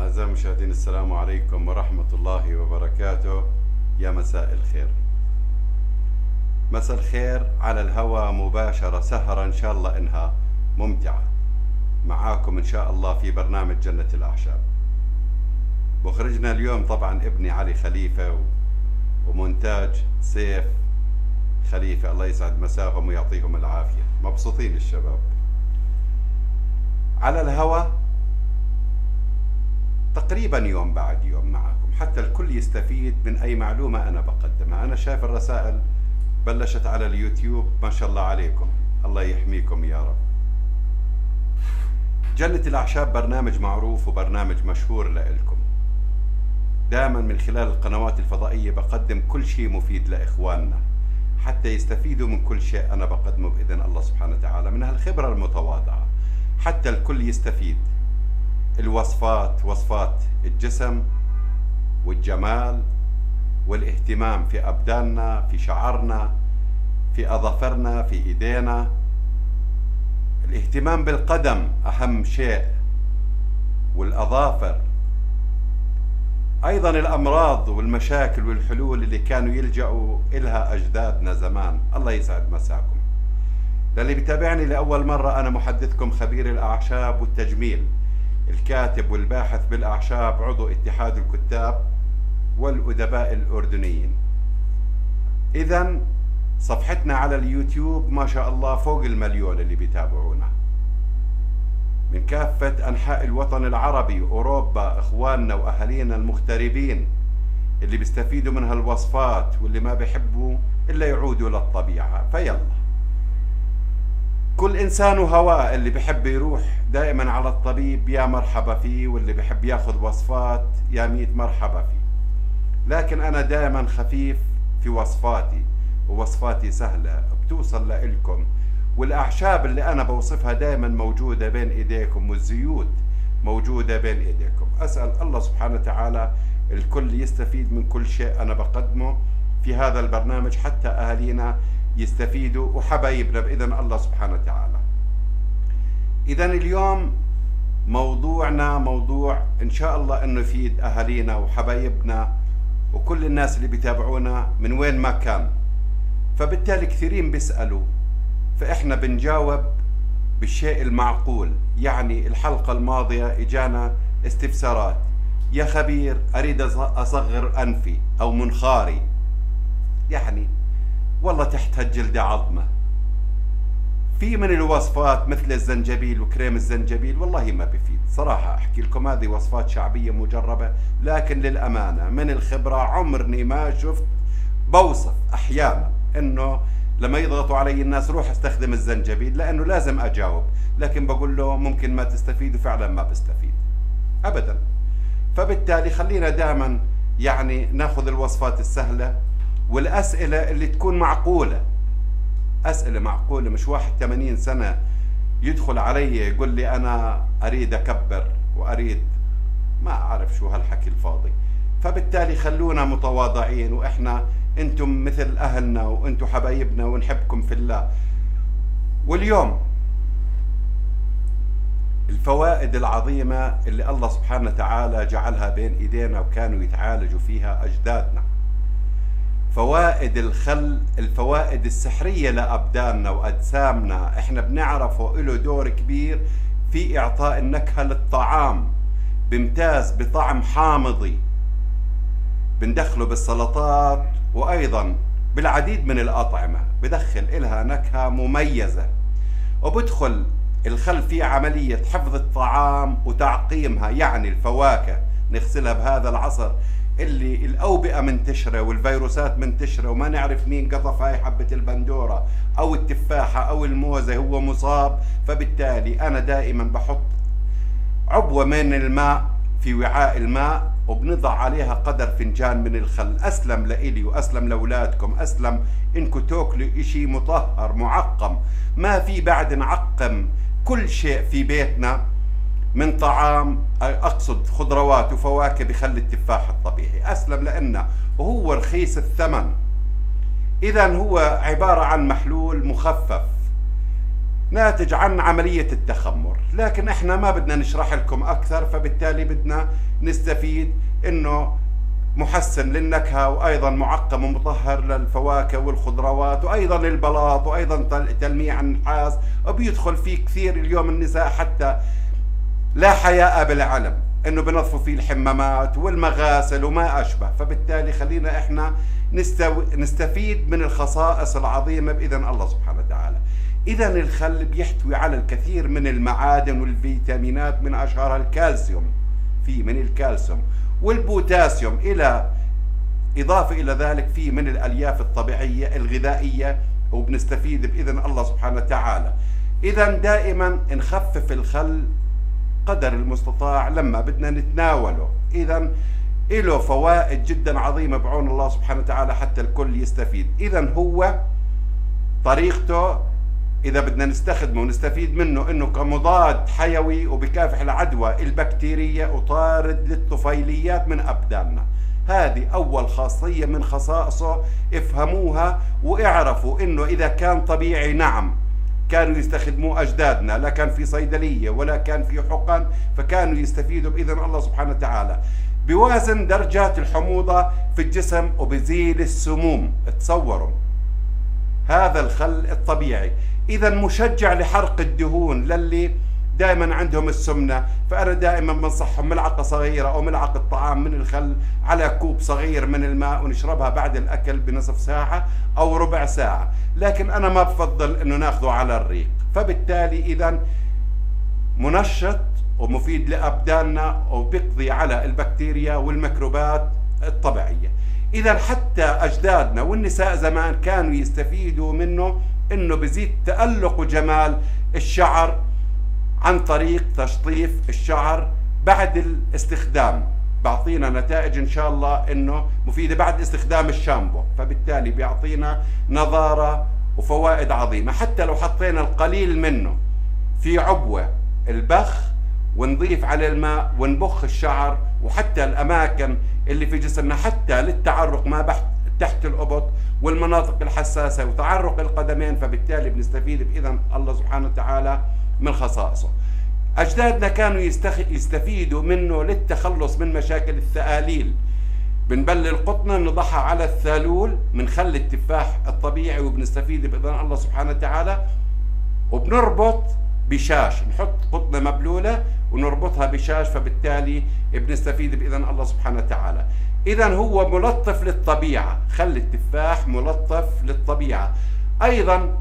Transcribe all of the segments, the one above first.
أعزائي المشاهدين، السلام عليكم ورحمة الله وبركاته. يا مساء الخير، مساء الخير على الهواء مباشرة، سهرة إن شاء الله إنها ممتعة معاكم إن شاء الله في برنامج جنة الأعشاب. مخرجنا اليوم طبعا ابني علي خليفة ومونتاج سيف خليفة، الله يسعد مساهم ويعطيهم العافية. مبسوطين الشباب على الهواء تقريبا يوم بعد يوم معكم، حتى الكل يستفيد من أي معلومة أنا بقدمها. أنا شايف الرسائل بلشت على اليوتيوب، ما شاء الله عليكم، الله يحميكم يا رب. جنة الأعشاب برنامج معروف وبرنامج مشهور لإلكم. دائما من خلال القنوات الفضائية بقدم كل شيء مفيد لإخواننا حتى يستفيدوا من كل شيء أنا بقدمه بإذن الله سبحانه وتعالى من هالخبرة المتواضعة، حتى الكل يستفيد. الوصفات، وصفات الجسم والجمال والاهتمام في أبداننا، في شعرنا، في أظافرنا، في إيدينا. الاهتمام بالقدم أهم شيء، والأظافر. أيضا الأمراض والمشاكل والحلول اللي كانوا يلجأوا إلها أجدادنا زمان. الله يسعد مساكم. للي بيتابعني لأول مرة، أنا محدثكم خبير الأعشاب والتجميل، الكاتب والباحث بالأعشاب، عضو اتحاد الكتاب والأدباء الأردنيين. إذن صفحتنا على اليوتيوب ما شاء الله فوق 1,000,000 اللي بيتابعونا من كافة أنحاء الوطن العربي وأوروبا، إخواننا وأهالينا المغتربين اللي بيستفيدوا من هالوصفات واللي ما بيحبوا إلا يعودوا للطبيعة. فيلا، كل إنسان وهواه، اللي بحب يروح دائما على الطبيب يا مرحبا فيه، واللي بحب ياخذ وصفات يا 100 مرحبا فيه. لكن أنا دائما خفيف في وصفاتي، ووصفاتي سهلة بتوصل لإلكم، والأعشاب اللي أنا بوصفها دائما موجودة بين إيديكم، والزيوت موجودة بين إيديكم. أسأل الله سبحانه وتعالى الكل يستفيد من كل شيء أنا بقدمه في هذا البرنامج، حتى أهالينا يستفيدوا وحبايبنا بإذن الله سبحانه وتعالى. إذن اليوم موضوعنا موضوع إن شاء الله إنه يفيد أهالينا وحبايبنا وكل الناس اللي بيتابعونا من وين ما كان. فبالتالي كثيرين بيسألوا، فإحنا بنجاوب بالشيء المعقول. يعني الحلقة الماضية إجانا استفسارات: يا خبير أريد أصغر أنفي أو منخاري، يعني والله تحت هالجلدة عظمة. في من الوصفات مثل الزنجبيل وكريم الزنجبيل والله ما بفيد صراحة. أحكي لكم هذه وصفات شعبية مجربة، لكن للأمانة من الخبرة عمرني ما شفت بوصف أحيانا إنه لما يضغطوا علي الناس روح استخدم الزنجبيل، لأنه لازم أجاوب، لكن بقول له ممكن ما تستفيد، وفعلا ما بستفيد أبدا. فبالتالي خلينا دائما يعني ناخذ الوصفات السهلة والأسئلة اللي تكون معقولة. أسئلة معقولة، مش واحد 80 سنة يدخل علي يقول لي أنا أريد أكبر وأريد ما أعرف شو هالحكي الفاضي. فبالتالي خلونا متواضعين، وإحنا أنتم مثل أهلنا وأنتم حبايبنا ونحبكم في الله. واليوم الفوائد العظيمة اللي الله سبحانه وتعالى جعلها بين إيدينا وكانوا يتعالجوا فيها أجدادنا. فوائد الخل، الفوائد السحرية لأبداننا وأجسامنا، إحنا بنعرفه له دور كبير في إعطاء النكهة للطعام. بمتاز بطعم حامضي، بندخله بالسلطات وأيضا بالعديد من الأطعمة، بدخل إلها نكهة مميزة. وبدخل الخل في عملية حفظ الطعام وتعقيمها، يعني الفواكه نغسلها بهذا العصر اللي الأوبئة منتشرة والفيروسات منتشرة وما نعرف مين قطف هاي حبة البندورة أو التفاحة أو الموزة هو مصاب. فبالتالي أنا دائما بحط عبوة من الماء في وعاء الماء وبنضع عليها قدر فنجان من الخل. أسلم لإلي وأسلم لأولادكم، أسلم إنكم تاكلوا إشي مطهر معقم. ما في بعد نعقم كل شيء في بيتنا من طعام، أقصد خضروات وفواكه بخل التفاح الطبيعي. أسلم لأنه وهو رخيص الثمن. إذن هو عبارة عن محلول مخفف ناتج عن عملية التخمر. لكن احنا ما بدنا نشرح لكم اكثر، فبالتالي بدنا نستفيد انه محسن للنكهة، وايضا معقم ومطهر للفواكه والخضروات، وايضا البلاط، وايضا تلميع النحاس، وبيدخل فيه كثير. اليوم النساء حتى لا حياء بالعلم انه بنظفوا فيه الحمامات والمغاسل وما اشبه. فبالتالي خلينا احنا نستفيد من الخصائص العظيمة بإذن الله سبحانه وتعالى. إذن الخل بيحتوي على الكثير من المعادن والفيتامينات، من أشهرها الكالسيوم، فيه من الكالسيوم والبوتاسيوم، إضافة إلى ذلك فيه من الألياف الطبيعية الغذائية، وبنستفيد بإذن الله سبحانه وتعالى. إذن دائما نخفف الخل قدر المستطاع لما بدنا نتناوله. إذن له فوائد جدا عظيمة بعون الله سبحانه وتعالى حتى الكل يستفيد. إذن هو طريقته إذا بدنا نستخدمه ونستفيد منه إنه كمضاد حيوي، وبكافح العدوى البكتيرية، وطارد للطفيليات من أبداننا. هذه أول خاصية من خصائصه، افهموها واعرفوا إنه إذا كان طبيعي نعم كانوا يستخدموه أجدادنا، لا كان في صيدلية ولا كان في حقن، فكانوا يستفيدوا بإذن الله سبحانه وتعالى. بوازن درجات الحموضة في الجسم وبزيل السموم. تصوروا هذا الخل الطبيعي. إذا مشجع لحرق الدهون للي دائما عندهم السمنة، فأنا دائما بنصحهم ملعقة صغيرة أو ملعقة طعام من الخل على كوب صغير من الماء، ونشربها بعد الأكل بنصف ساعة أو ربع ساعة. لكن أنا ما بفضل إنه ناخذه على الريق. فبالتالي إذا منشط ومفيد لأبداننا، وبيقضي على البكتيريا والميكروبات الطبيعية. إذا حتى أجدادنا والنساء زمان كانوا يستفيدوا منه، إنه بزيد تألق وجمال الشعر عن طريق تشطيف الشعر بعد الاستخدام. بعطينا نتائج إن شاء الله إنه مفيدة بعد استخدام الشامبو، فبالتالي بيعطينا نضارة وفوائد عظيمة. حتى لو حطينا القليل منه في عبوة البخ ونضيف على الماء ونبخ الشعر وحتى الأماكن اللي في جسمنا، حتى للتعرق ما تحت الأبط والمناطق الحساسة وتعرق القدمين، فبالتالي بنستفيد بإذن الله سبحانه وتعالى من خصائصه. أجدادنا كانوا يستفيدوا منه للتخلص من مشاكل الثآليل. بنبلل القطنة نضعها على الثالول من خل التفاح الطبيعي، وبنستفيد بإذن الله سبحانه وتعالى. وبنربط بشاش، نحط قطنة مبلولة ونربطها بشاش، فبالتالي بنستفيد بإذن الله سبحانه وتعالى. إذا هو ملطف للطبيعة، خل التفاح ملطف للطبيعة. أيضا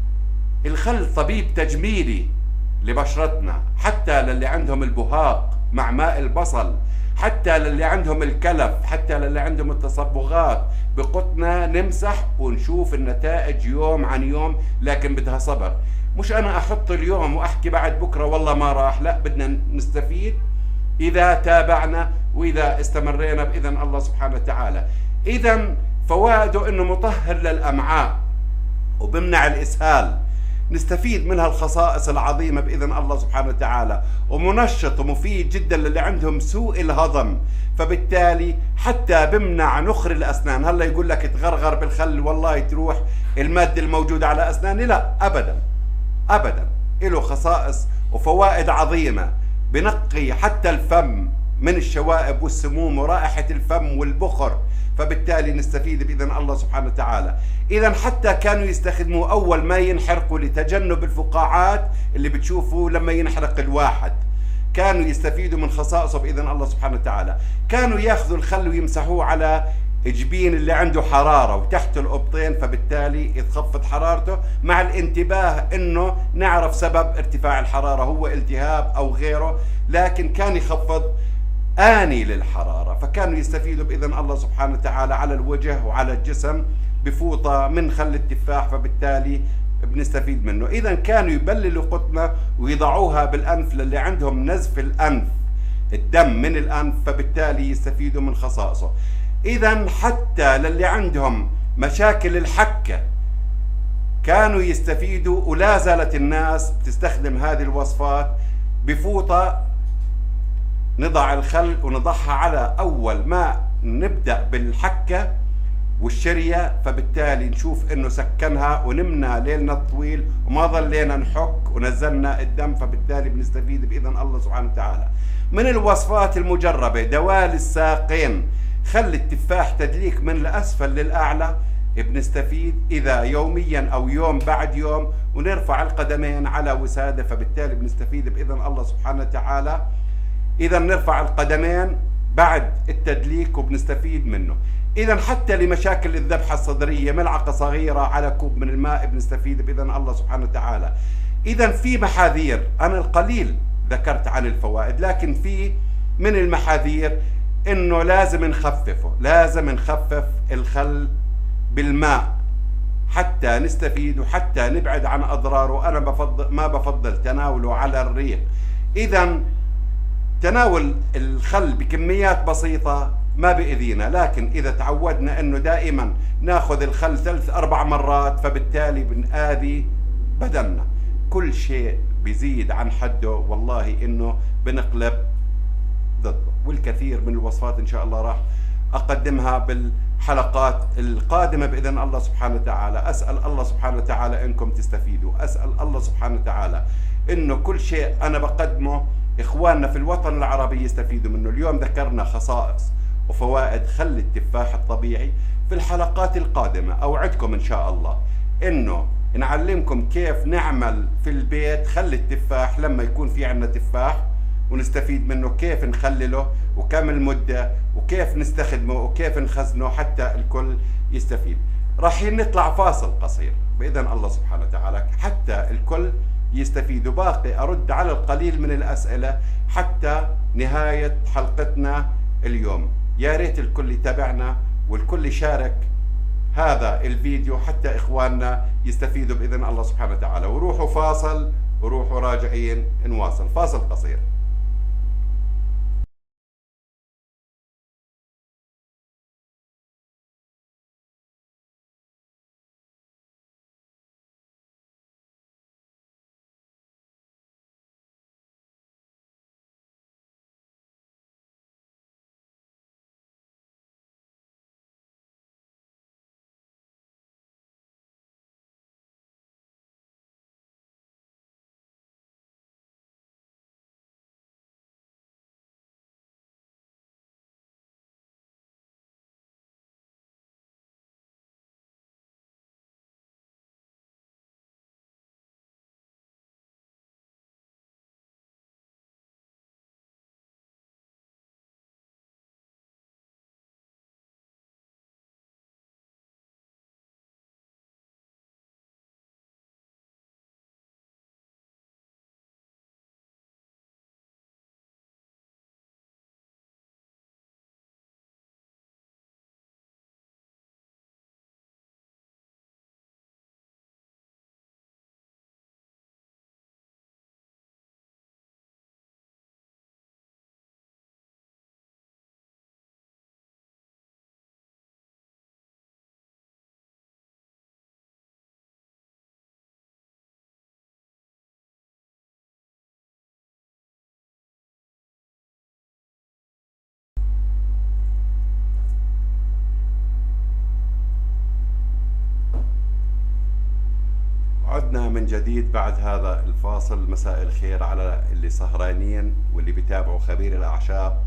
الخل طبيب تجميلي لبشرتنا، حتى للي عندهم البهاق مع ماء البصل، حتى للي عندهم الكلف، حتى للي عندهم التصبغات، بقطنة نمسح ونشوف النتائج يوم عن يوم. لكن بدها صبر، مش أنا أحط اليوم وأحكي بعد بكرة والله ما راح، لا، بدنا نستفيد إذا تابعنا وإذا استمرينا بإذن الله سبحانه وتعالى. إذا فوائده إنه مطهر للأمعاء وبمنع الإسهال، نستفيد منها الخصائص العظيمة بإذن الله سبحانه وتعالى، ومنشط ومفيد جدا للي عندهم سوء الهضم، فبالتالي حتى بمنع نخر الأسنان. هلا يقول لك تغرغر بالخل والله تروح المادة الموجودة على أسناني، لا أبدا أبدا، له خصائص وفوائد عظيمة. بنقي حتى الفم من الشوائب والسموم ورائحة الفم والبخر، فبالتالي نستفيد بإذن الله سبحانه وتعالى. إذا حتى كانوا يستخدموا أول ما ينحرقوا لتجنب الفقاعات اللي بتشوفوا لما ينحرق الواحد، كانوا يستفيدوا من خصائصه بإذن الله سبحانه وتعالى. كانوا ياخذوا الخل ويمسحوه على جبين اللي عنده حرارة وتحت الأبطين، فبالتالي يتخفض حرارته، مع الانتباه إنه نعرف سبب ارتفاع الحرارة هو التهاب أو غيره، لكن كان يخفض آني للحرارة. فكانوا يستفيدوا بإذن الله سبحانه وتعالى على الوجه وعلى الجسم بفوطة من خل التفاح، فبالتالي بنستفيد منه. إذا كانوا يبللوا قطنة ويضعوها بالأنف للي عندهم نزف الأنف، الدم من الأنف، فبالتالي يستفيدوا من خصائصه. إذا حتى للي عندهم مشاكل الحكة كانوا يستفيدوا، ولا زالت الناس تستخدم هذه الوصفات. بفوطة نضع الخل ونضعها على أول ما نبدأ بالحكة والشرية، فبالتالي نشوف انه سكنها ونمنا ليلنا الطويل وما ظلينا نحك ونزلنا الدم، فبالتالي بنستفيد بإذن الله سبحانه وتعالى. من الوصفات المجربة دوال الساقين، خل التفاح تدليك من الأسفل للأعلى، بنستفيد إذا يوميا أو يوم بعد يوم، ونرفع القدمين على وسادة، فبالتالي بنستفيد بإذن الله سبحانه وتعالى. إذا نرفع القدمين بعد التدليك وبنستفيد منه. إذا حتى لمشاكل الذبحة الصدرية ملعقة صغيرة على كوب من الماء بنستفيد بإذن الله سبحانه وتعالى. إذا في محاذير، أنا القليل ذكرت عن الفوائد، لكن في من المحاذير إنه لازم نخففه، لازم نخفف الخل بالماء حتى نستفيد وحتى نبعد عن أضراره. أنا ما بفضل تناوله على الريق. إذا تناول الخل بكميات بسيطة ما بإذينا، لكن إذا تعودنا أنه دائما ناخذ الخل 3-4 مرات، فبالتالي بنآذي بدننا. كل شيء بيزيد عن حده والله إنه بنقلب ضده. والكثير من الوصفات إن شاء الله راح أقدمها بالحلقات القادمة بإذن الله سبحانه وتعالى. أسأل الله سبحانه وتعالى إنكم تستفيدوا، أسأل الله سبحانه وتعالى إنه كل شيء أنا بقدمه إخواننا في الوطن العربي يستفيدوا منه. اليوم ذكرنا خصائص وفوائد خل التفاح الطبيعي. في الحلقات القادمة أوعدكم إن شاء الله إنه نعلمكم كيف نعمل في البيت خل التفاح لما يكون في عندنا تفاح ونستفيد منه، كيف نخلله وكم المدة وكيف نستخدمه وكيف نخزنه حتى الكل يستفيد. راح نطلع فاصل قصير بإذن الله سبحانه وتعالى حتى الكل يستفيدوا. باقي أرد على القليل من الأسئلة حتى نهاية حلقتنا اليوم. يا ريت الكل يتابعنا والكل يشارك هذا الفيديو حتى إخواننا يستفيدوا بإذن الله سبحانه وتعالى. وروحوا فاصل وروحوا راجعين نواصل. فاصل قصير. عدنا من جديد بعد هذا الفاصل. مساء الخير على اللي سهرانين واللي بيتابعوا خبير الأعشاب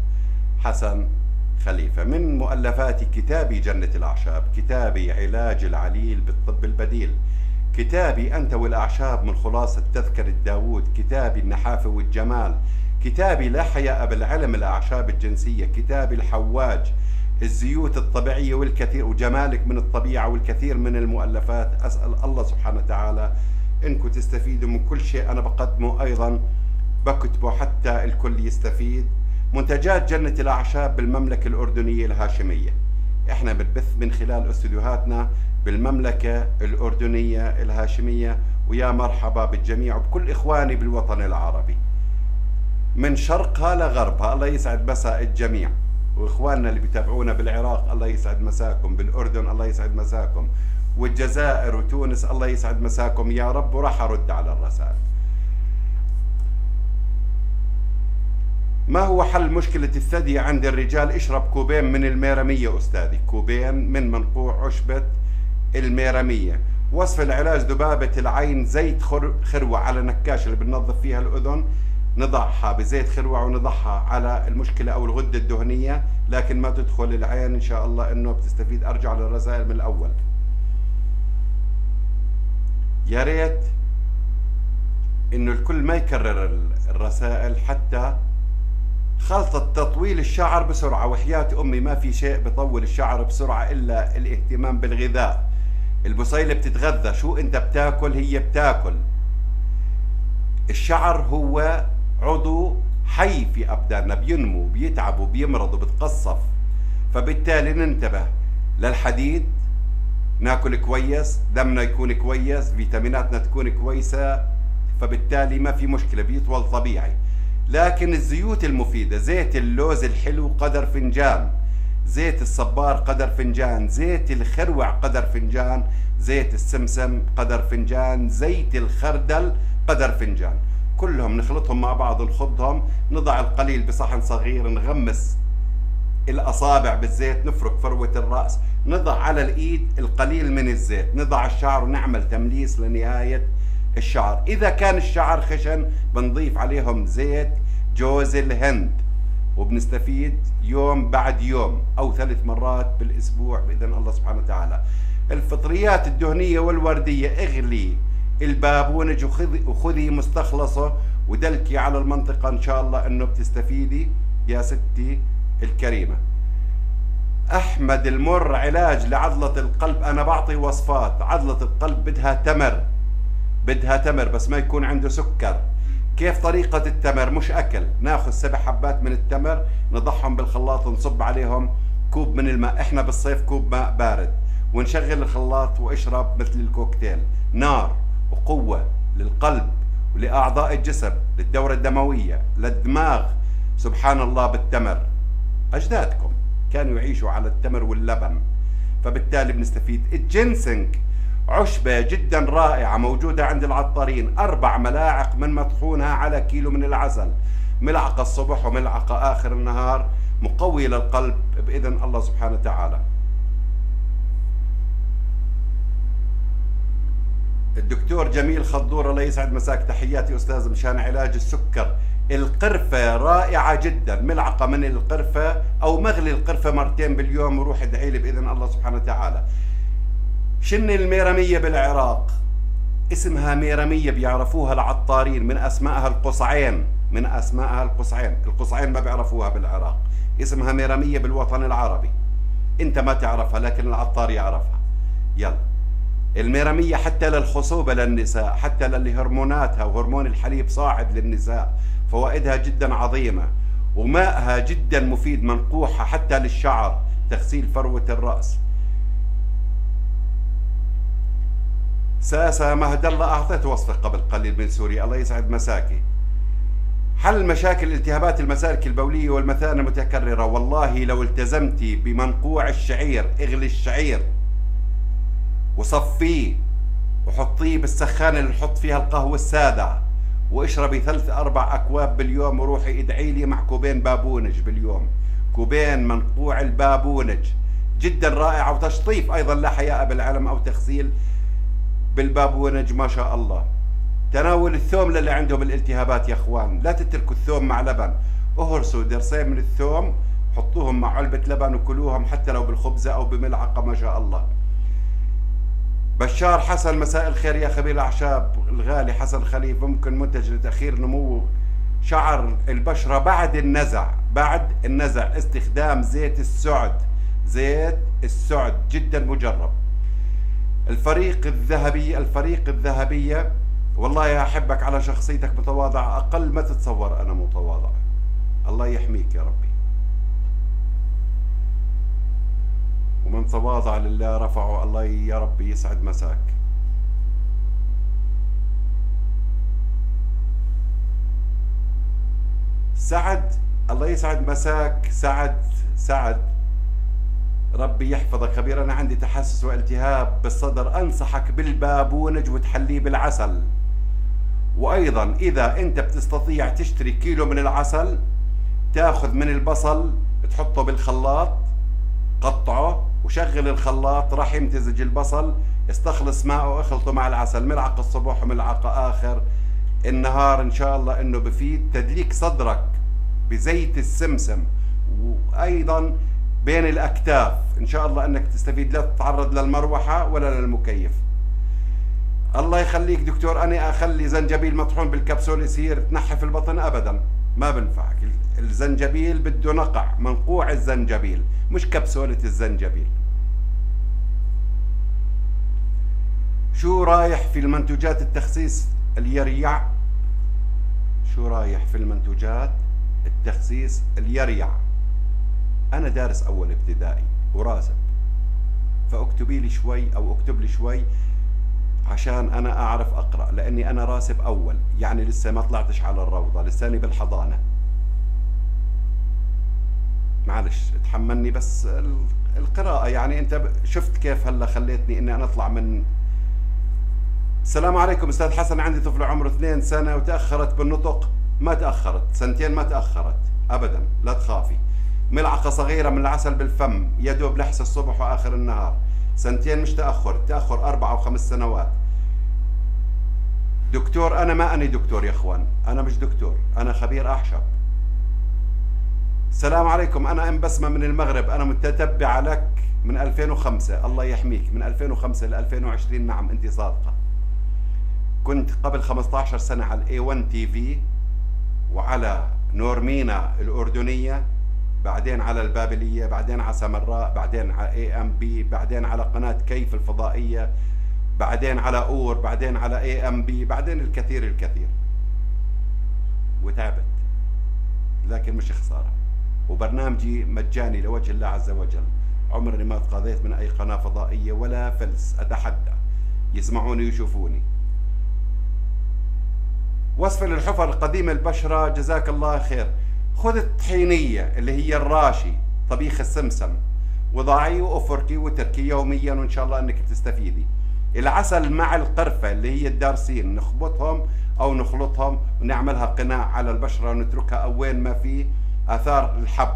حسن خليفة. من مؤلفاتي كتابي جنة الأعشاب، كتابي علاج العليل بالطب البديل، كتابي أنت والأعشاب من خلاصة تذكرة داوود، كتابي النحافة والجمال، كتابي لا حياء بالعلم الأعشاب الجنسية، كتابي الحواج الزيوت الطبيعية والكثير وجمالك من الطبيعة والكثير من المؤلفات. أسأل الله سبحانه وتعالى إنكم تستفيدوا من كل شيء أنا بقدمه، أيضا بكتبه حتى الكل يستفيد. منتجات جنة الأعشاب بالمملكة الأردنية الهاشمية، إحنا بنبث من خلال استديوهاتنا بالمملكة الأردنية الهاشمية. ويا مرحبا بالجميع وبكل إخواني بالوطن العربي من شرقها لغربها. الله يسعد مساء الجميع. واخواننا اللي بيتابعونا بالعراق الله يسعد مساكم، بالاردن الله يسعد مساكم، والجزائر وتونس الله يسعد مساكم يا رب. وراح ارد على الرسائل. ما هو حل مشكلة الثدي عند الرجال؟ اشرب كوبين من الميرمية أستاذي، كوبين من منقوع عشبة الميرمية. وصف العلاج: ذبابة العين، زيت خروع على نكاش اللي بننظف فيها الأذن، نضعها بزيت خروع ونضعها على المشكلة أو الغدة الدهنية، لكن ما تدخل العين. إن شاء الله إنه بتستفيد. أرجع للرسائل من الأول. يا ريت إنه الكل ما يكرر الرسائل، حتى خلطة تطويل الشعر بسرعة. وحياة أمي ما في شيء بطول الشعر بسرعة إلا الاهتمام بالغذاء. البصيلة بتتغذى، شو أنت بتاكل هي بتاكل. الشعر هو عضو حي في أبداننا، بينمو بيتعب وبيمرض وبتقصف. فبالتالي ننتبه للحديد، ناكل كويس، دمنا يكون كويس، فيتاميناتنا تكون كويسة، فبالتالي ما في مشكلة، بيطول طبيعي. لكن الزيوت المفيدة: زيت اللوز الحلو قدر فنجان، زيت الصبار قدر فنجان، زيت الخروع قدر فنجان، زيت السمسم قدر فنجان، زيت الخردل قدر فنجان. كلهم نخلطهم مع بعض، نخضهم، نضع القليل بصحن صغير، نغمس الأصابع بالزيت، نفرك فروة الرأس، نضع على الإيد القليل من الزيت، نضع الشعر ونعمل تمليس لنهاية الشعر. إذا كان الشعر خشن بنضيف عليهم زيت جوز الهند، وبنستفيد يوم بعد يوم أو 3 مرات بالأسبوع بإذن الله سبحانه وتعالى. الفطريات الدهنية والوردية: اغلي البابونج وخذي مستخلصه ودلكي على المنطقة، إن شاء الله إنه بتستفيدي يا ستي الكريمة. أحمد المر: علاج لعضلة القلب. أنا بعطي وصفات. عضلة القلب بدها تمر، بدها تمر، بس ما يكون عنده سكر. كيف طريقة التمر؟ مش أكل. ناخذ 7 حبات من التمر، نضعهم بالخلاط، نصب عليهم كوب من الماء، إحنا بالصيف كوب ماء بارد، ونشغل الخلاط واشرب مثل الكوكتيل. نار وقوة للقلب ولأعضاء الجسم، للدورة الدموية، للدماغ. سبحان الله، بالتمر. أجدادكم كانوا يعيشوا على التمر واللبن، فبالتالي بنستفيد. الجنسنج عشبة جدا رائعة، موجودة عند العطارين. 4 ملاعق من مطحونها على كيلو من العسل، ملعقة الصبح وملعقة آخر النهار، مقوي للقلب بإذن الله سبحانه وتعالى. الدكتور جميل خضور: الله يسعد مساك، تحياتي أستاذ. مشان علاج السكر: القرفة رائعة جدا، ملعقة من القرفة أو مغلي القرفة 2 باليوم، وروح ادعي لي بإذن الله سبحانه وتعالى. شن الميرمية بالعراق، اسمها ميرمية، بيعرفوها العطارين، من أسمائها القصعين، من أسمائها القصعين. القصعين ما بيعرفوها بالعراق، اسمها ميرمية بالوطن العربي. انت ما تعرفها لكن العطار يعرفها. يلا، الميرمية حتى للخصوبة للنساء، حتى لهرموناتها، وهرمون الحليب صاعد للنساء، فوائدها جدا عظيمة، وماءها جدا مفيد، منقوحة حتى للشعر، تغسيل فروة الرأس. ساسة مهد الله: أعطيت وصفة قبل قليل من سوريا، الله يسعد مساكي. حل مشاكل التهابات المسالك البولية والمثانة المتكررة: والله لو التزمتي بمنقوع الشعير، اغلي الشعير وصفيه وحطيه بالسخانة اللي نحط فيها القهوة السادة، واشربي 3-4 أكواب باليوم، وروحي ادعي لي مع كوبين بابونج باليوم. كوبين منقوع البابونج جدا رائع، وتشطيف أيضا لا حياء بالعلم، أو تغسيل بالبابونج ما شاء الله. تناول الثوم للي عندهم الالتهابات يا اخوان، لا تتركوا الثوم مع لبن، اهرسوا درسين من الثوم، حطوهم مع علبة لبن وكلوهم حتى لو بالخبزة او بملعقة ما شاء الله. بشار حسن: مساء الخير يا خبير الاعشاب الغالي حسن خليفة، ممكن منتج لتأخير نمو شعر البشرة بعد النزع. بعد النزع استخدام زيت السعد، زيت السعد جدا مجرب. الفريق الذهبية: والله يا أحبك على شخصيتك متواضع، أقل ما تتصور أنا متواضع، الله يحميك يا ربي. ومن تواضع لله رفعه، الله يا ربي يسعد مساك. سعد: الله يسعد مساك. سعد ربي يحفظك خبير، أنا عندي تحسس والتهاب بالصدر، أنصحك بالبابونج وتحليه بالعسل. وأيضا إذا أنت بتستطيع تشتري كيلو من العسل تاخذ من البصل تحطه بالخلاط، قطعه وشغل الخلاط، راح يمتزج البصل، استخلص ماءه واخلطه مع العسل، ملعقة الصبح وملعقة آخر النهار، إن شاء الله إنه بفيد تدليك صدرك بزيت السمسم، وأيضا بين الأكتاف، إن شاء الله إنك تستفيد، لا تتعرض للمروحة ولا للمكيف. الله يخليك دكتور، أنا أخلي زنجبيل مطحون بالكبسول يصير تنحف البطن؟ أبدا، ما بنفعك. الزنجبيل بده نقع، منقوع الزنجبيل، مش كبسولة الزنجبيل. شو رايح في المنتوجات التخسيس اليريع؟ شو رايح في المنتوجات التخسيس اليريع؟ أنا دارس أول ابتدائي وراسب، فاكتبي لي شوي أو اكتب لي شوي عشان أنا أعرف أقرأ، لأني أنا راسب أول، يعني لسه ما طلعتش على الروضة، لساني بالحضانة. معلش اتحملني بس القراءة، يعني أنت شفت كيف هلا خليتني إني أنا أطلع من. السلام عليكم أستاذ حسن، عندي طفل عمره 2 سنة وتأخرت بالنطق. ما تأخرت، 2 سنين ما تأخرت أبدا، لا تخافي. ملعقة صغيرة من العسل بالفم، يا دوب لحس الصبح وآخر النهار. 2 سنين مش تأخر، تأخر 4 و5 سنوات. دكتور؟ أنا ما أني دكتور يا إخوان، أنا مش دكتور، أنا خبير أعشاب. السلام عليكم، أنا أم بسمة من المغرب، أنا متتبع لك من 2005. الله يحميك، من 2005 ل 2020. نعم أنت صادقة. كنت قبل 15 سنة على A1 TV وعلى نورمينا الأردنية، بعدين على البابلية، بعدين على سمراء، بعدين على AMB، بعدين على قناة كيف الفضائية، بعدين على أور، بعدين على AMB، بعدين الكثير. وتعبت، لكن مش خسارة، وبرنامجي مجاني لوجه الله عز وجل. عمري ما تقاضيت من أي قناة فضائية ولا فلس، أتحدى يسمعوني ويشوفوني. وصفة للحفر القديمة البشرة، جزاك الله خير. خذ الطحينية اللي هي الراشي، طبيخ السمسم، وضعيه وافركي وتركي يوميا، وإن شاء الله أنك تستفيدي. العسل مع القرفة اللي هي الدارسين، نخبطهم أو نخلطهم ونعملها قناع على البشرة ونتركها وين ما في آثار الحب.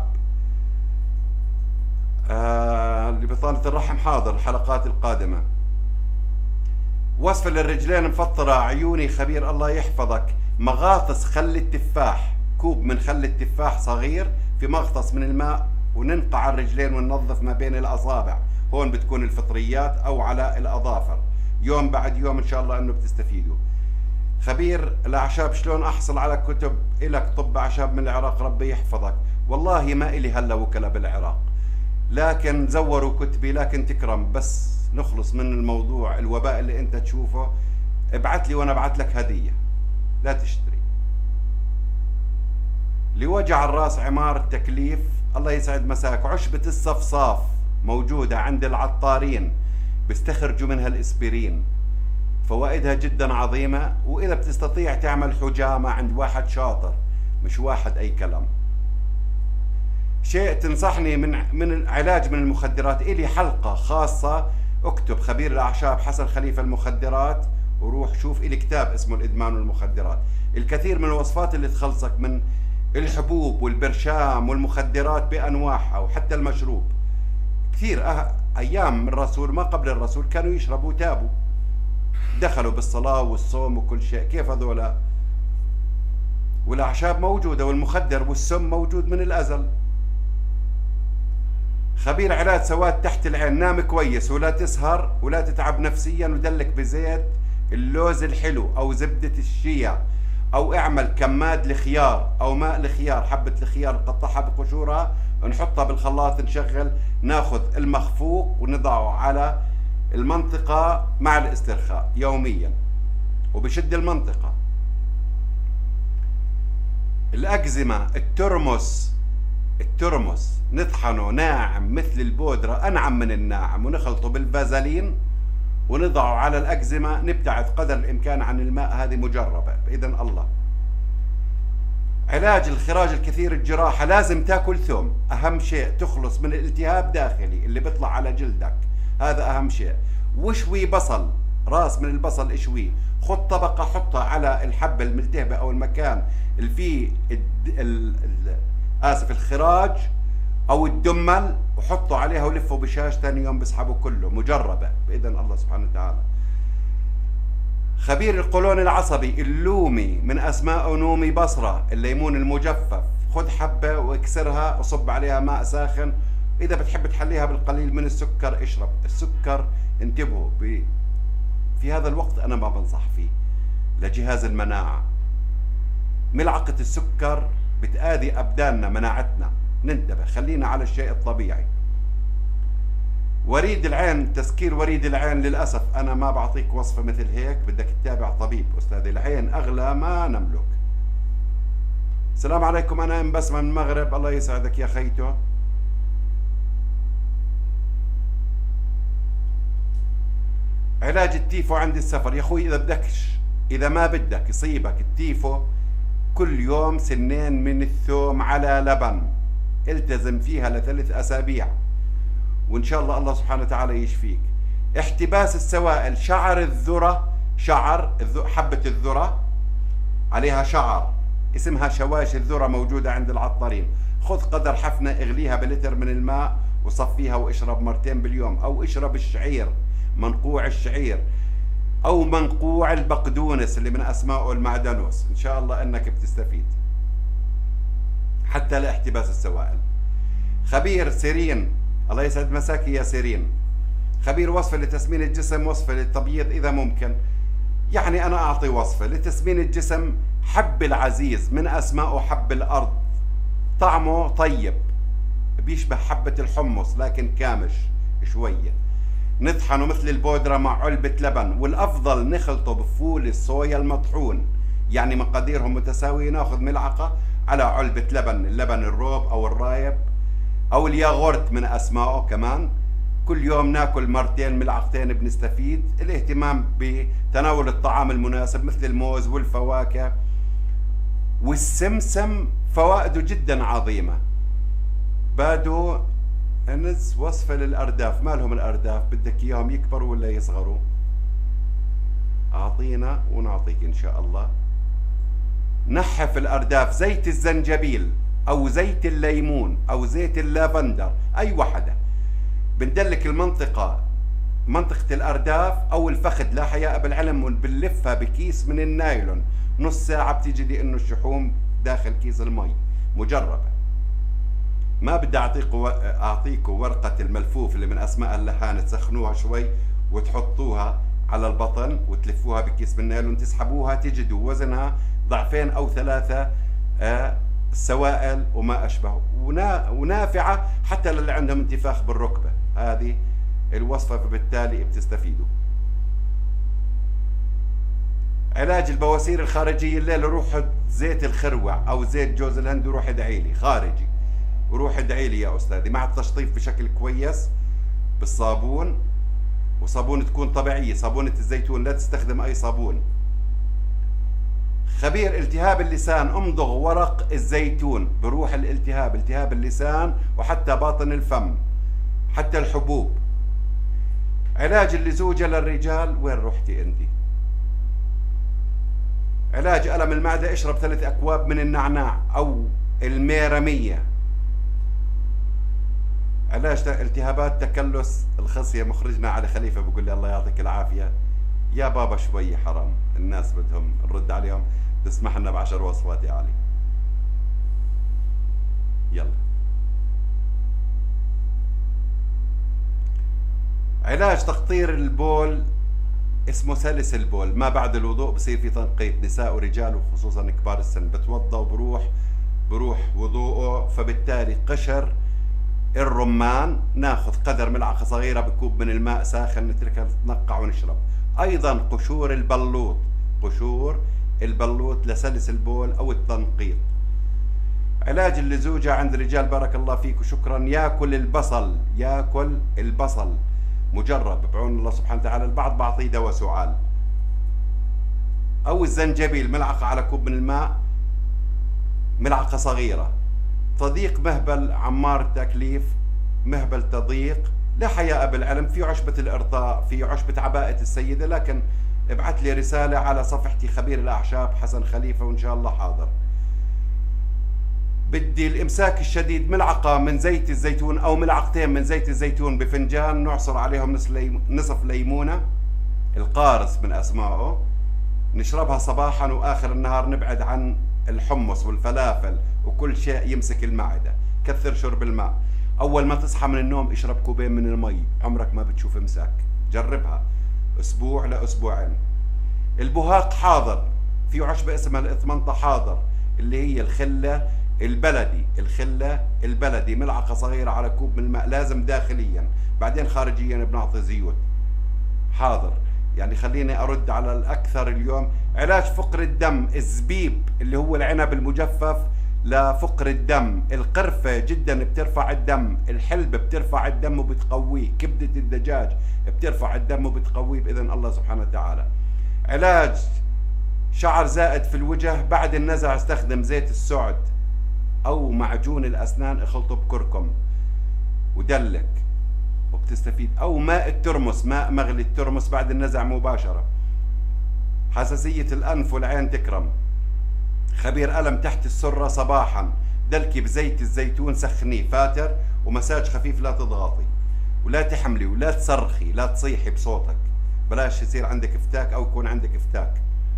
لبطانة الرحم حاضر الحلقات القادمة. وصفة للرجلين مفطرة عيوني خبير، الله يحفظك. مغاطس خل التفاح، كوب من خل التفاح صغير في مغطس من الماء، وننقع الرجلين وننظف ما بين الأصابع، هون بتكون الفطريات أو على الأظافر، يوم بعد يوم إن شاء الله أنه بتستفيدوا. خبير الأعشاب، شلون أحصل على كتب إلك طب أعشاب من العراق؟ ربي يحفظك. والله ما إلي هلا وكلا بالعراق، لكن زوروا كتبي، لكن تكرم بس نخلص من الموضوع الوباء اللي أنت تشوفه، ابعت لي وأنا ابعت لك هدية، لا تشتري. لوجع الراس عمار التكليف، الله يسعد مساك. عشبة الصفصاف موجودة عند العطارين، بيستخرجوا منها الاسبرين، فوائدها جدا عظيمة. وإذا بتستطيع تعمل حجامة عند واحد شاطر، مش واحد أي كلام. شيء تنصحني من علاج من المخدرات، إلي حلقة خاصة، اكتب خبير الأعشاب حسن خليفة المخدرات، وروح شوف إلي كتاب اسمه الإدمان والمخدرات. الكثير من الوصفات اللي تخلصك من الحبوب والبرشام والمخدرات بأنواعها، وحتى المشروب. كثير أيام الرسول ما قبل الرسول كانوا يشربوا تابوا، دخلوا بالصلاة والصوم وكل شيء. كيف هذولا؟ والأعشاب موجودة، والمخدر والسم موجود من الأزل. خبير علاج سواد تحت العين، نام كويس ولا تسهر ولا تتعب نفسيا، ودلك بزيت اللوز الحلو أو زبدة الشيا، أو اعمل كماد الخيار أو ماء الخيار، حبة الخيار نقطعها بقشورها ونحطها بالخلاط، نشغل، ناخذ المخفوق ونضعه على المنطقة مع الاسترخاء يوميا، وبشد المنطقة. الأكزيما، الترمس نطحنه ناعم مثل البودرة، أنعم من الناعم، ونخلطه بالفازلين ونضعه على الأكزيما، نبتعد قدر الإمكان عن الماء، هذه مجربة بإذن الله. علاج الخراج الكثير الجراحة، لازم تاكل ثوم، أهم شيء تخلص من الالتهاب داخلي اللي بيطلع على جلدك، هذا أهم شيء. وشوي بصل، راس من البصل اشويه، خذ طبقة حطها على الحبة الملتهبة أو المكان اللي فيه آسف الخراج أو الدمل، وحطوا عليها ولفوا بشاش، ثاني يوم بسحبوا كله، مجربة بإذن الله سبحانه وتعالى. خبير القولون العصبي اللومي من أسماء نومي بصرة، الليمون المجفف، خذ حبة واكسرها وصب عليها ماء ساخن. إذا بتحب تحليها بالقليل من السكر اشرب. السكر انتبهوا في هذا الوقت أنا ما بنصح فيه لجهاز المناعة. ملعقة السكر بتآذي أبداننا، مناعتنا، ننتبه، خلينا على الشيء الطبيعي. وريد العين، تسكير وريد العين، للأسف أنا ما بعطيك وصفة مثل هيك، بدك تتابع طبيب أستاذ. العين أغلى ما نملك. السلام عليكم، أنا أم بسمة من المغرب، الله يسعدك يا خيتو. علاج التيفو عند السفر يا أخوي، إذا ما بدك يصيبك التيفو، كل يوم سنين من الثوم على لبن، التزم فيها ل3 أسابيع وإن شاء الله الله سبحانه وتعالى يشفيك. احتباس السوائل، شعر الذرة، حبة الذرة عليها شعر اسمها شواش الذرة، موجودة عند العطارين. خذ قدر حفنة، اغليها بلتر من الماء وصفيها واشرب مرتين باليوم. أو اشرب الشعير، منقوع الشعير، أو منقوع البقدونس اللي من أسمائه المعدنوس، إن شاء الله أنك بتستفيد حتى لاحتباس السوائل. خبير سيرين، الله يسعد مساكي يا سيرين. خبير وصفة لتسمين الجسم، وصفة للتبييض إذا ممكن. يعني أنا أعطي وصفة لتسمين الجسم. حب العزيز من أسمائه حب الأرض، طعمه طيب، بيشبه حبة الحمص لكن كامش شوية. نطحنه مثل البودرة مع علبة لبن، والأفضل نخلطه بفول الصويا المطحون، يعني مقاديرهم متساوية. ناخذ ملعقة على علبة لبن، اللبن الروب أو الرايب أو الياغورت من أسمائه كمان. كل يوم ناكل مرتين، ملعقتين بنستفيد. الاهتمام بتناول الطعام المناسب مثل الموز والفواكه والسمسم، فوائده جدا عظيمة. بادو انس وصفة للأرداف، ما لهم الأرداف؟ بدك إياهم يكبروا ولا يصغروا؟ أعطينا ونعطيك إن شاء الله. نحف الأرداف، زيت الزنجبيل أو زيت الليمون أو زيت اللافندر، أي وحدة. بندلك المنطقة، منطقة الأرداف أو الفخذ، لا حياء بالعلم، وبنلفها بكيس من النايلون. نص ساعة بتجدي إنه الشحوم داخل كيس المي، مجربة. ما بدي أعطيكم ورقة الملفوف اللي من أسماء اللحان، تسخنوها شوي وتحطوها على البطن وتلفوها بكيس من النايلون، تسحبوها تجدوا وزنها 2 أو 3 السوائل وما أشبه، ونافعة حتى للي عندهم انتفاخ بالركبة. هذه الوصفة، فبالتالي بتستفيدوا. علاج البواسير الخارجية الليل، روح زيت الخروع أو زيت جوز الهند وروح ادعي لي خارجي، وروح ادعي لي يا أستاذي، مع التشطيف بشكل كويس بالصابون، وصابون تكون طبيعية، صابونة الزيتون، لا تستخدم أي صابون. خبير التهاب اللسان، امضغ ورق الزيتون بروح الالتهاب، التهاب اللسان وحتى باطن الفم، حتى الحبوب. علاج اللزوجة للرجال، وين رحتي انت؟ علاج ألم المعدة، اشرب 3 أكواب من النعناع أو الميرمية. علاج التهابات تكلس الخصية، مخرجنا علي خليفة بقول لي الله يعطيك العافية يا بابا، شوي حرام، الناس بدهم نرد عليهم، تسمح لنا ب10 وصفات يا علي. يلا. علاج تقطير البول اسمه سلس البول، ما بعد الوضوء بصير في تنقيط، نساء ورجال وخصوصا كبار السن، بتوضى وبروح وضوءه. فبالتالي قشر الرمان ناخذ قدر ملعقة صغيرة بكوب من الماء ساخن، نتركها تتنقع ونشرب. ايضا قشور البلوط لسلس البول او التنقيط. علاج اللزوجة عند الرجال، بارك الله فيك وشكرا، ياكل البصل مجرب بعون الله سبحانه وتعالى. البعض بعطيه دواء سعال. او الزنجبيل، ملعقة على كوب من الماء، ملعقة صغيرة. تضييق مهبل عمار التكليف، مهبل تضييق، لا حياء بالعلم، في عشبة الإرضاء، في عشبة عباءة السيدة، لكن ابعث لي رسالة على صفحتي خبير الأعشاب حسن خليفة وإن شاء الله حاضر. بدي الامساك الشديد ملعقة من زيت الزيتون او ملعقتين من زيت الزيتون بفنجان، نعصر عليهم نصف ليمونة، القارص من اسمائه، نشربها صباحا، واخر النهار نبعد عن الحمص والفلافل وكل شيء يمسك المعدة. كثر شرب الماء. اول ما تصحى من النوم اشرب كوبين من المي، عمرك ما بتشوف امساك. جربها اسبوع لاسبوعين. البهاق حاضر، في عشبة اسمها الاثمنطة حاضر، اللي هي الخلة البلدي. الخلة البلدي ملعقة صغيرة على كوب من الماء، لازم داخليا، بعدين خارجيا بنعطي زيوت. حاضر. يعني خليني ارد على الاكثر اليوم. علاج فقر الدم، الزبيب اللي هو العنب المجفف لفقر الدم. القرفة جدا بترفع الدم. الحلبة بترفع الدم وبتقويه. كبدة الدجاج بترفع الدم وبتقويه بإذن الله سبحانه وتعالى. علاج شعر زائد في الوجه، بعد النزع استخدم زيت السعد او معجون الاسنان، اخلطه بكركم ودلك وبتستفيد. او ماء الترمس، ماء مغلي الترمس بعد النزع مباشرة. حساسية الانف والعين تكرم. خبير ألم تحت السرة صباحا، دلكي بزيت الزيتون، سخنيه فاتر، ومساج خفيف، لا تضغطي ولا تحملي ولا تصرخي، لا تصيحي بصوتك، بلاش يصير عندك افتاك او يكون عندك افتاك.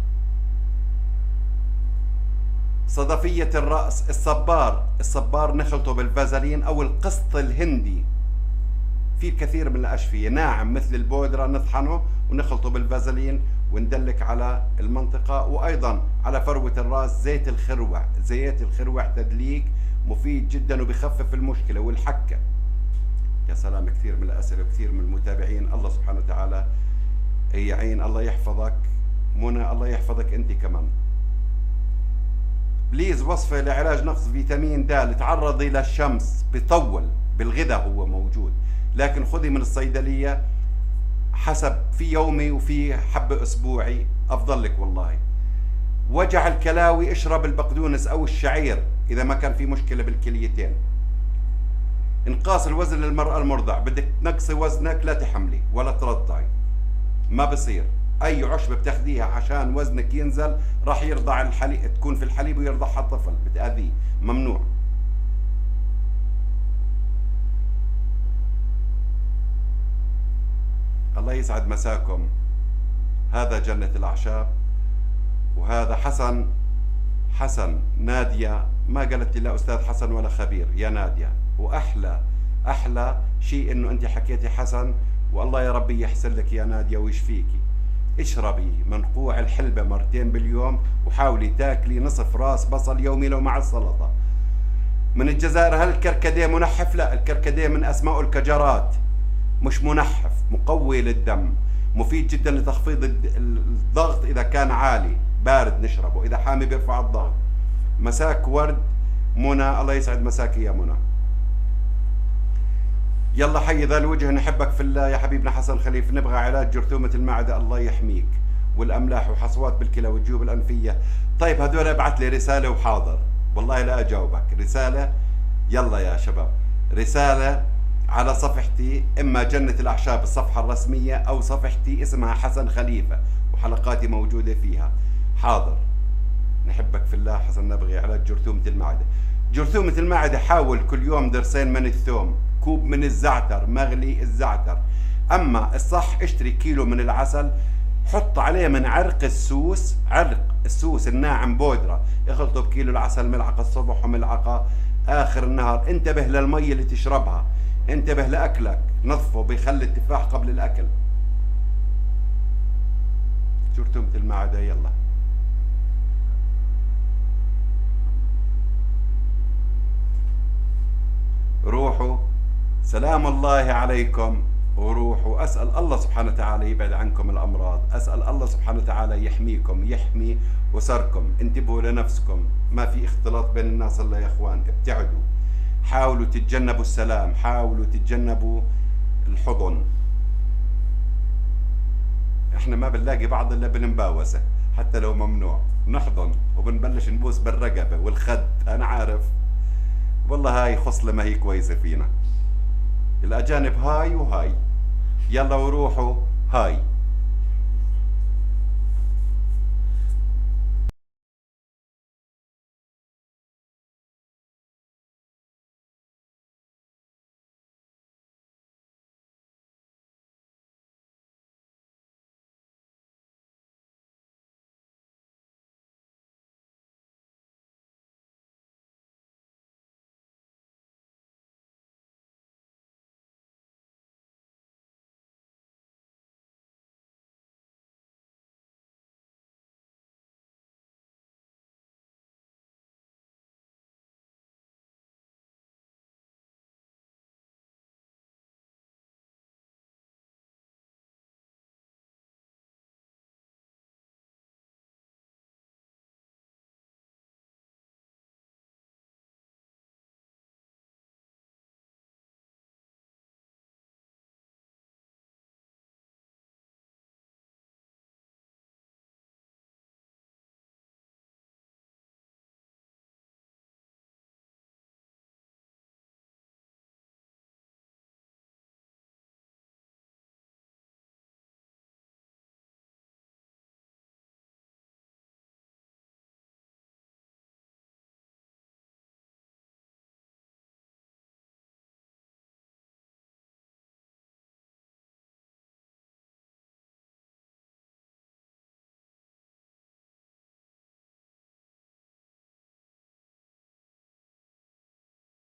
صدفية الرأس، الصبار نخلطه بالفازلين او القسط الهندي، في الكثير من الأشفية ناعم مثل البودرة، نطحنه ونخلطه بالفازلين وندلك على المنطقة. وأيضا على فروة الرأس زيت الخروع، زيت الخروع تدليك مفيد جدا وبخفف المشكلة والحكة. يا سلام، كثير من الأسئلة وكثير من المتابعين. الله سبحانه وتعالى يعين. الله يحفظك منى، الله يحفظك أنت كمان. بليز وصفة لعلاج نقص فيتامين د، تعرضي للشمس، بيطول بالغذاء، هو موجود لكن خذي من الصيدلية حسب، في يومي وفي حبة أسبوعي أفضل لك والله. وجع الكلاوي، اشرب البقدونس أو الشعير إذا ما كان في مشكلة بالكليتين. انقاص الوزن للمرأة المرضع، بدك تنقصي وزنك لا تحملي ولا ترضعي، ما بصير. أي عشبة بتاخديها عشان وزنك ينزل راح يرضع الحليب، تكون في الحليب ويرضعها الطفل، بتأذيه، ممنوع. الله يسعد مساكم. هذا جنة الأعشاب، وهذا حسن نادية، ما قالت لي لا أستاذ حسن ولا خبير، يا نادية. وأحلى شيء إنه أنت حكيتي حسن، والله يا ربي يحسن لك يا نادية ويشفيكي. اشربي منقوع الحلبة مرتين باليوم، وحاولي تاكلي نصف راس بصل يومي لو مع السلطة. من الجزائر، هل الكركديه منحف؟ لا، الكركديه من أسماء الكجرات، مش منحف، مقوي للدم، مفيد جدا لتخفيض الضغط إذا كان عالي، بارد نشربه، إذا حامي بيرفع الضغط. مساك ورد منى، الله يسعد مساك يا منى. يلا حي ذا الوجه، نحبك في الله يا حبيبنا حسن خليف. نبغى علاج جرثومة المعدة، الله يحميك، والأملاح وحصوات بالكلى والجيوب الأنفية. طيب هذول ابعث لي رسالة وحاضر، والله لا أجاوبك. رسالة، يلا يا شباب، رسالة على صفحتي، إما جنة الأعشاب الصفحة الرسمية، أو صفحتي اسمها حسن خليفة وحلقاتي موجودة فيها. حاضر، نحبك في الله حسن. نبغي علاج جرثومة المعدة. جرثومة المعدة، حاول كل يوم درسين من الثوم، كوب من الزعتر، مغلي الزعتر. أما الصح اشتري كيلو من العسل، حط عليه من عرق السوس الناعم بودرة، اخلطه بكيلو العسل، ملعقة الصبح وملعقة آخر النهار. انتبه للمية اللي تشربها، انتبه لأكلك، نظفه، بيخلي التفاح قبل الأكل. جرثومة المعدة، يلا. روحوا، سلام الله عليكم، وروحوا. أسأل الله سبحانه وتعالى يبعد عنكم الأمراض، أسأل الله سبحانه وتعالى يحميكم، يحمي أسركم. انتبهوا لنفسكم، ما في اختلاط بين الناس الله يا أخوان، ابتعدوا، حاولوا تتجنبوا السلام، حاولوا تتجنبوا الحضن. احنا ما بنلاقي بعض الا بالمباوسة، حتى لو ممنوع نحضن، وبنبلش نبوس بالرقبة والخد. انا عارف والله هاي خصلة ما هي كويسة فينا، الأجانب هاي وهاي. يلا وروحوا هاي.